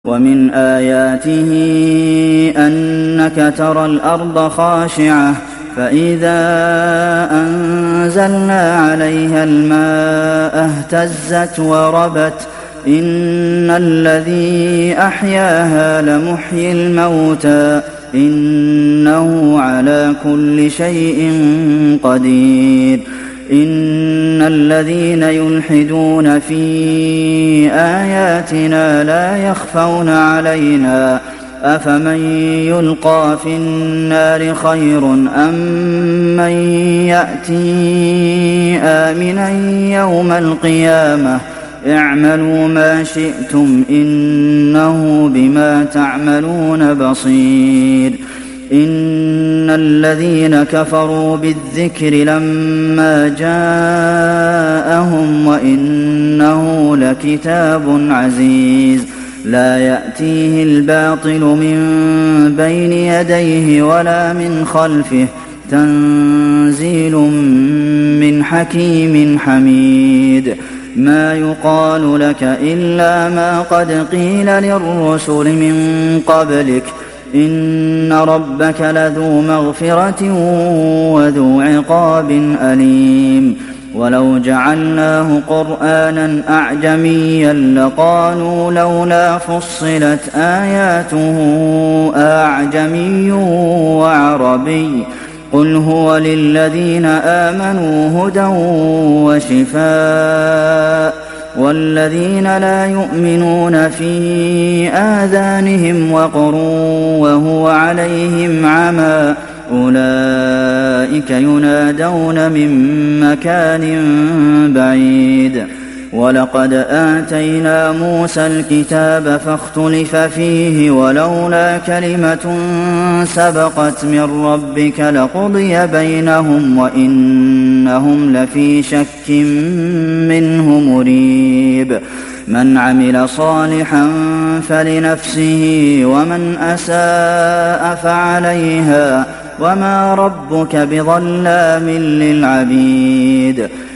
ومن آياته أنك ترى الأرض خاشعة فإذا أنزلنا عليها الماء اهتزت وربت إن الذي أحياها لمحيي الموتى إنه على كل شيء قدير إن الذين يلحدون في آياتنا لا يخفون علينا أفمن يلقى في النار خير أم من يأتي آمنا يوم القيامة اعملوا ما شئتم إنه بما تعملون بصير إن الذين كفروا بالذكر لما جاءهم وإنه لكتاب عزيز لا يأتيه الباطل من بين يديه ولا من خلفه تنزيل من حكيم حميد ما يقال لك إلا ما قد قيل للرسل من قبلك إن ربك لذو مغفرة وذو عقاب أليم ولو جعلناه قرآنا أعجميا لقالوا لولا فصلت آياته أعجمي وعربي قل هو للذين آمنوا هدى وشفاء والذين لا يؤمنون في آذانهم وقر وهو عليهم عمى أولئك ينادون من مكان بعيد ولقد آتينا موسى الكتاب فاختلف فيه ولولا كلمة سبقت من ربك لقضي بينهم وإنهم لفي شك منه مريب من عمل صالحا فلنفسه ومن أساء فعليها وما ربك بظلام للعبيد